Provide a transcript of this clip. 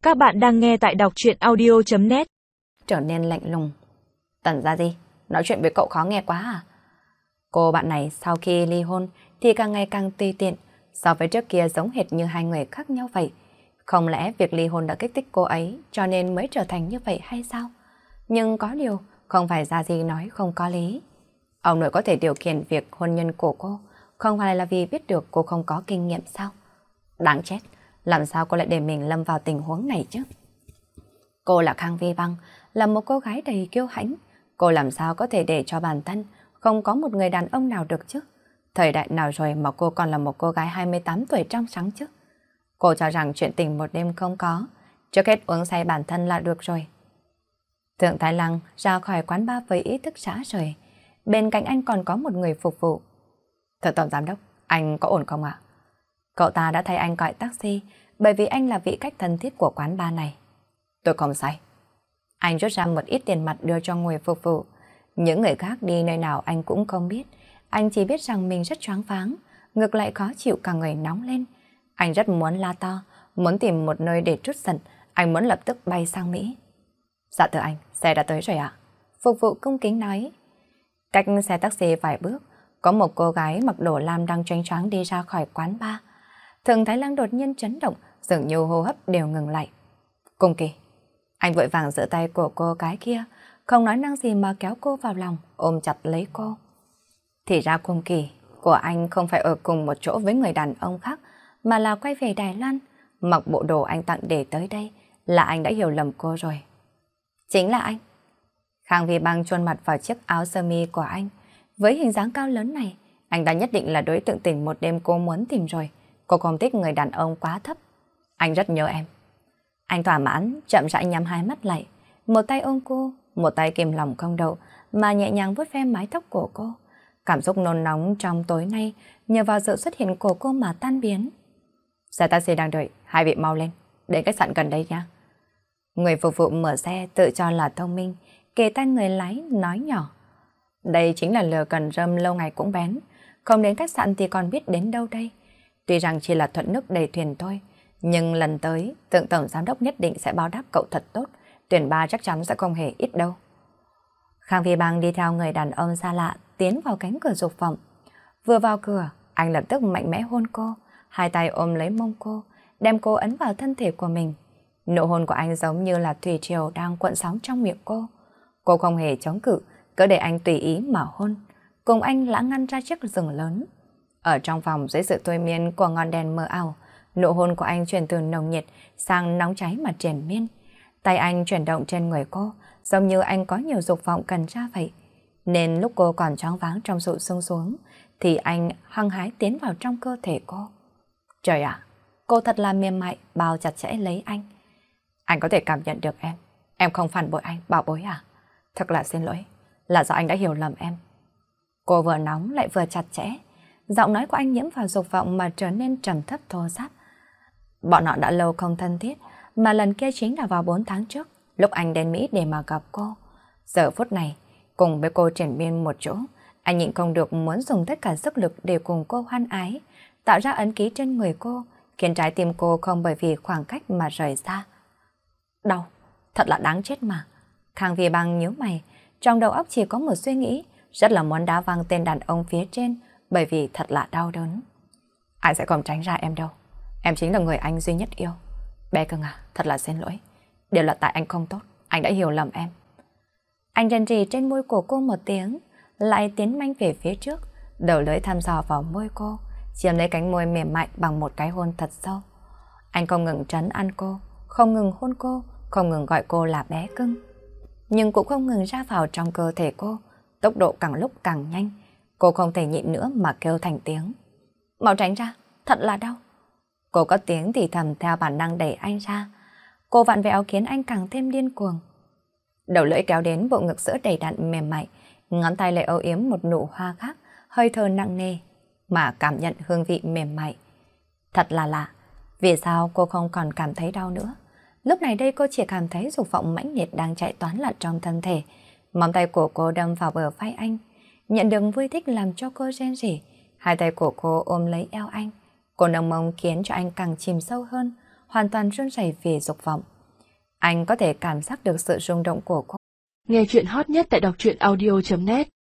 Các bạn đang nghe tại đọc truyện audio.net. Trở nên lạnh lùng. Tần Gia Di, nói chuyện với cậu khó nghe quá à? Cô bạn này sau khi ly hôn thì càng ngày càng tùy tiện, so với trước kia giống hệt như hai người khác nhau vậy. Không lẽ việc ly hôn đã kích thích cô ấy cho nên mới trở thành như vậy hay sao? Nhưng có điều, không phải Gia Di nói không có lý. Ông nội có thể điều khiển việc hôn nhân của cô, không phải là vì biết được cô không có kinh nghiệm sao? Đáng chết, làm sao cô lại để mình lâm vào tình huống này chứ? Cô là Khang Vi Băng, là một cô gái đầy kiêu hãnh. Cô làm sao có thể để cho bản thân không có một người đàn ông nào được chứ? Thời đại nào rồi mà cô còn là một cô gái 28 tuổi trong sáng chứ? Cô cho rằng chuyện tình một đêm không có, trước hết uống say bản thân là được rồi. Thượng Thái Lăng ra khỏi quán bar với ý thức rã rời. Bên cạnh anh còn có một người phục vụ. Thưa Tổng Giám Đốc, anh có ổn không ạ? Cậu ta đã thay anh gọi taxi bởi vì anh là vị khách thân thiết của quán bar này. Tôi không say. Anh rút ra một ít tiền mặt đưa cho người phục vụ. Những người khác đi nơi nào anh cũng không biết. Anh chỉ biết rằng mình rất choáng váng, ngược lại khó chịu, cả người nóng lên. Anh rất muốn la to, muốn tìm một nơi để trút giận. Anh muốn lập tức bay sang Mỹ. Dạ thưa anh, xe đã tới rồi ạ. Phục vụ cung kính nói. Cách xe taxi vài bước, có một cô gái mặc đồ lam đang choáng choáng đi ra khỏi quán bar. Thượng Thái Lăng đột nhiên chấn động, dường như hô hấp đều ngừng lại. Cung Kỳ. Anh vội vàng giữ tay của cô gái kia, không nói năng gì mà kéo cô vào lòng, ôm chặt lấy cô. Thì ra Cung Kỳ của anh không phải ở cùng một chỗ với người đàn ông khác, mà là quay về Đài Loan. Mặc bộ đồ anh tặng để tới đây là anh đã hiểu lầm cô rồi. Chính là anh. Khang Vi Băng chôn mặt vào chiếc áo sơ mi của anh. Với hình dáng cao lớn này, anh đã nhất định là đối tượng tình một đêm cô muốn tìm rồi. Cô không thích người đàn ông quá thấp. Anh rất nhớ em. Anh thỏa mãn, chậm rãi nhắm hai mắt lại. Một tay ôm cô, một tay kìm lòng không đậu, mà nhẹ nhàng vuốt ve mái tóc của cô. Cảm xúc nôn nóng trong tối nay nhờ vào sự xuất hiện của cô mà tan biến. Xe taxi đang đợi, hai vị mau lên, đến khách sạn gần đây nha. Người phục vụ mở xe tự cho là thông minh, kề tai người lái nói nhỏ. Đây chính là lừa cần rơm lâu ngày cũng bén, không đến khách sạn thì còn biết đến đâu đây. Tuy rằng chỉ là thuận nước đầy thuyền thôi, nhưng lần tới, Tổng Giám Đốc nhất định sẽ báo đáp cậu thật tốt, tuyển ba chắc chắn sẽ không hề ít đâu. Khang Vi Băng đi theo người đàn ông xa lạ, tiến vào cánh cửa dục vọng. Vừa vào cửa, anh lập tức mạnh mẽ hôn cô, hai tay ôm lấy mông cô, đem cô ấn vào thân thể của mình. Nụ hôn của anh giống như là thủy triều đang cuộn sóng trong miệng cô. Cô không hề chống cự, cứ để anh tùy ý mà hôn. Cùng anh lãng ngăn ra chiếc giường lớn. Ở trong phòng dưới sự thôi miên của ngọn đèn mờ ảo, nụ hôn của anh chuyển từ nồng nhiệt sang nóng cháy mà triền miên. Tay anh chuyển động trên người cô, giống như anh có nhiều dục vọng cần ra vậy. Nên lúc cô còn choáng váng trong sự sung xuống, thì anh hăng hái tiến vào trong cơ thể cô. Trời ạ, cô thật là mềm mại, bao chặt chẽ lấy anh. Anh có thể cảm nhận được em không phản bội anh, bảo bối à? Thật là xin lỗi, là do anh đã hiểu lầm em. Cô vừa nóng lại vừa chặt chẽ. Giọng nói của anh nhiễm vào dục vọng mà trở nên trầm thấp thô ráp. Bọn họ đã lâu không thân thiết, mà lần kia chính là vào 4 tháng trước, lúc anh đến Mỹ để mà gặp cô. Giờ phút này, cùng với cô triển miên một chỗ, anh nhịn không được muốn dùng tất cả sức lực để cùng cô hoan ái, tạo ra ấn ký trên người cô, khiến trái tim cô không bởi vì khoảng cách mà rời xa. Đau, thật là đáng chết mà. Khang Vi Băng nhíu mày, trong đầu óc chỉ có một suy nghĩ, rất là muốn đá văng tên đàn ông phía trên, bởi vì thật là đau đớn. Anh sẽ không tránh ra em đâu. Em chính là người anh duy nhất yêu. Bé cưng à, thật là xin lỗi. Đều là tại anh không tốt, anh đã hiểu lầm em. Anh rên rỉ trên môi của cô một tiếng, lại tiến nhanh về phía trước, đầu lưỡi thăm dò vào môi cô, chiếm lấy cánh môi mềm mại bằng một cái hôn thật sâu. Anh không ngừng trấn an cô, không ngừng hôn cô, không ngừng gọi cô là bé cưng, nhưng cũng không ngừng ra vào trong cơ thể cô, tốc độ càng lúc càng nhanh. Cô không thể nhịn nữa mà kêu thành tiếng. Mau tránh ra, thật là đau. Cô có tiếng thì thầm theo bản năng đẩy anh ra. Cô vặn vẹo khiến anh càng thêm điên cuồng. Đầu lưỡi kéo đến bộ ngực sữa đầy đặn mềm mại, ngón tay lại âu yếm một nụ hoa khác, hơi thở nặng nề, mà cảm nhận hương vị mềm mại. Thật là lạ, vì sao cô không còn cảm thấy đau nữa? Lúc này đây cô chỉ cảm thấy dục vọng mãnh liệt đang chạy toán loạn trong thân thể. Móng tay của cô đâm vào bờ vai anh, nhận được vui thích làm cho cô rên rỉ. Hai tay của cô ôm lấy eo anh. Cô nồng mông khiến cho anh càng chìm sâu hơn, hoàn toàn run rẩy vì dục vọng. Anh có thể cảm giác được sự rung động của cô. Nghe chuyện hot nhất tại đọc truyện audio.net